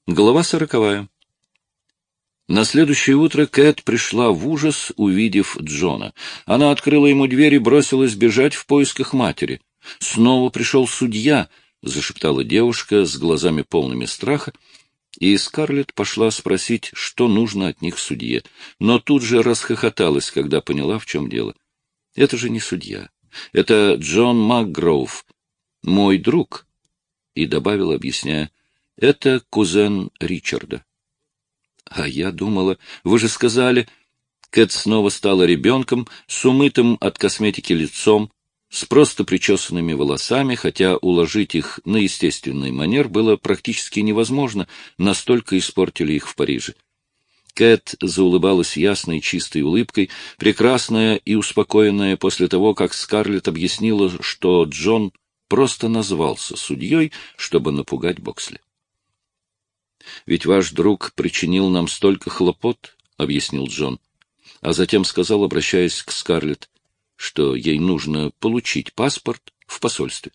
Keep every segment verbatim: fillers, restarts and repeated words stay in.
Глава сороковая. На следующее утро Кэт пришла в ужас, увидев Джона. Она открыла ему дверь и бросилась бежать в поисках матери. «Снова пришел судья», — зашептала девушка с глазами полными страха, и Скарлетт пошла спросить, что нужно от них судье, но тут же расхохоталась, когда поняла, в чем дело. «Это же не судья. Это Джон Макгроув, мой друг», — и добавила, объясняя, — «это кузен Ричарда». «А я думала, вы же сказали...» Кэт снова стала ребенком, с умытым от косметики лицом, с просто причесанными волосами, хотя уложить их на естественный манер было практически невозможно, настолько испортили их в Париже. Кэт заулыбалась ясной чистой улыбкой, прекрасная и успокоенная после того, как Скарлетт объяснила, что Джон просто назвался судьей, чтобы напугать Боксли. «Ведь ваш друг причинил нам столько хлопот», — объяснил Джон, а затем сказал, обращаясь к Скарлетт, что ей нужно получить паспорт в посольстве.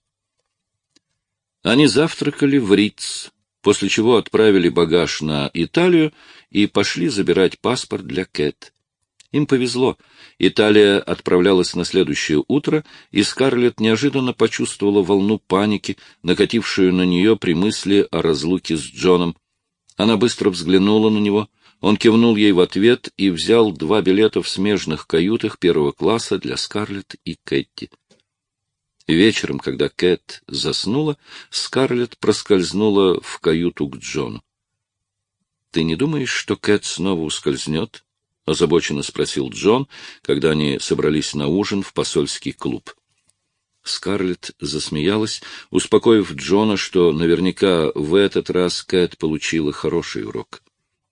Они завтракали в Риц, после чего отправили багаж на Италию и пошли забирать паспорт для Кэт. Им повезло. Италия отправлялась на следующее утро, и Скарлетт неожиданно почувствовала волну паники, накатившую на нее при мысли о разлуке с Джоном. Она быстро взглянула на него, он кивнул ей в ответ и взял два билета в смежных каютах первого класса для Скарлетт и Кэтти. Вечером, когда Кэт заснула, Скарлетт проскользнула в каюту к Джону. — Ты не думаешь, что Кэт снова ускользнет? — озабоченно спросил Джон, когда они собрались на ужин в посольский клуб. Скарлетт засмеялась, успокоив Джона, что наверняка в этот раз Кэт получила хороший урок.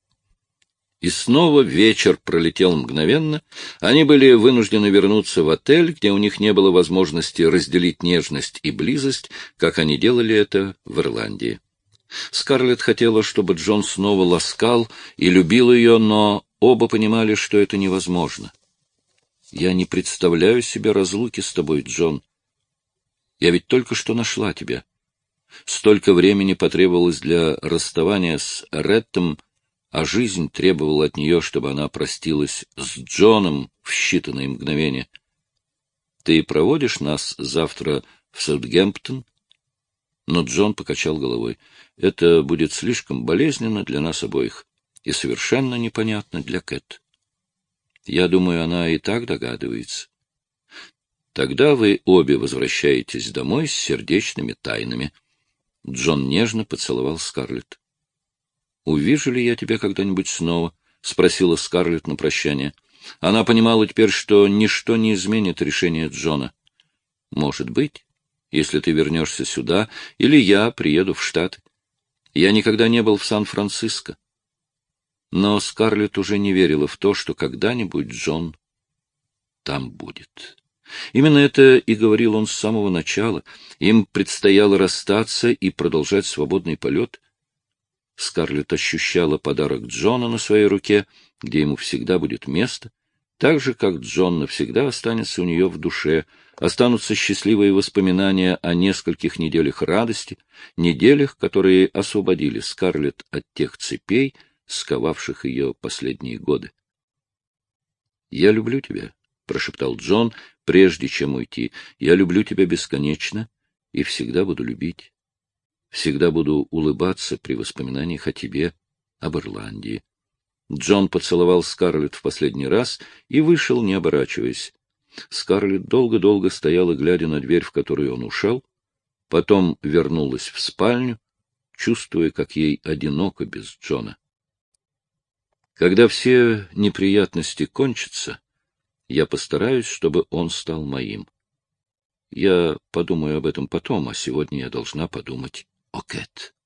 И снова вечер пролетел мгновенно. Они были вынуждены вернуться в отель, где у них не было возможности разделить нежность и близость, как они делали это в Ирландии. Скарлетт хотела, чтобы Джон снова ласкал и любил ее, но оба понимали, что это невозможно. «Я не представляю себе разлуки с тобой, Джон. Я ведь только что нашла тебя. Столько времени потребовалось для расставания с Реттом, а жизнь требовала от нее, чтобы она простилась с Джоном в считанные мгновения. Ты проводишь нас завтра в Саутгемптон?» Но Джон покачал головой. «Это будет слишком болезненно для нас обоих и совершенно непонятно для Кэт. Я думаю, она и так догадывается. Тогда вы обе возвращаетесь домой с сердечными тайнами». Джон нежно поцеловал Скарлетт. «Увижу ли я тебя когда-нибудь снова?» — спросила Скарлетт на прощание. Она понимала теперь, что ничто не изменит решение Джона. «Может быть, если ты вернешься сюда, или я приеду в Штаты. Я никогда не был в Сан-Франциско». Но Скарлетт уже не верила в то, что когда-нибудь Джон там будет. Именно это и говорил он с самого начала. Им предстояло расстаться и продолжать свободный полет. Скарлетт ощущала подарок Джона на своей руке, где ему всегда будет место, так же, как Джон навсегда останется у нее в душе, останутся счастливые воспоминания о нескольких неделях радости, неделях, которые освободили Скарлетт от тех цепей, сковавших ее последние годы. «Я люблю тебя», — прошептал Джон, прежде чем уйти. «Я люблю тебя бесконечно и всегда буду любить. Всегда буду улыбаться при воспоминаниях о тебе, об Ирландии». Джон поцеловал Скарлетт в последний раз и вышел, не оборачиваясь. Скарлетт долго-долго стояла, глядя на дверь, в которую он ушел, потом вернулась в спальню, чувствуя, как ей одиноко без Джона. «Когда все неприятности кончатся, я постараюсь, чтобы он стал моим. Я подумаю об этом потом, а сегодня я должна подумать о Кэт».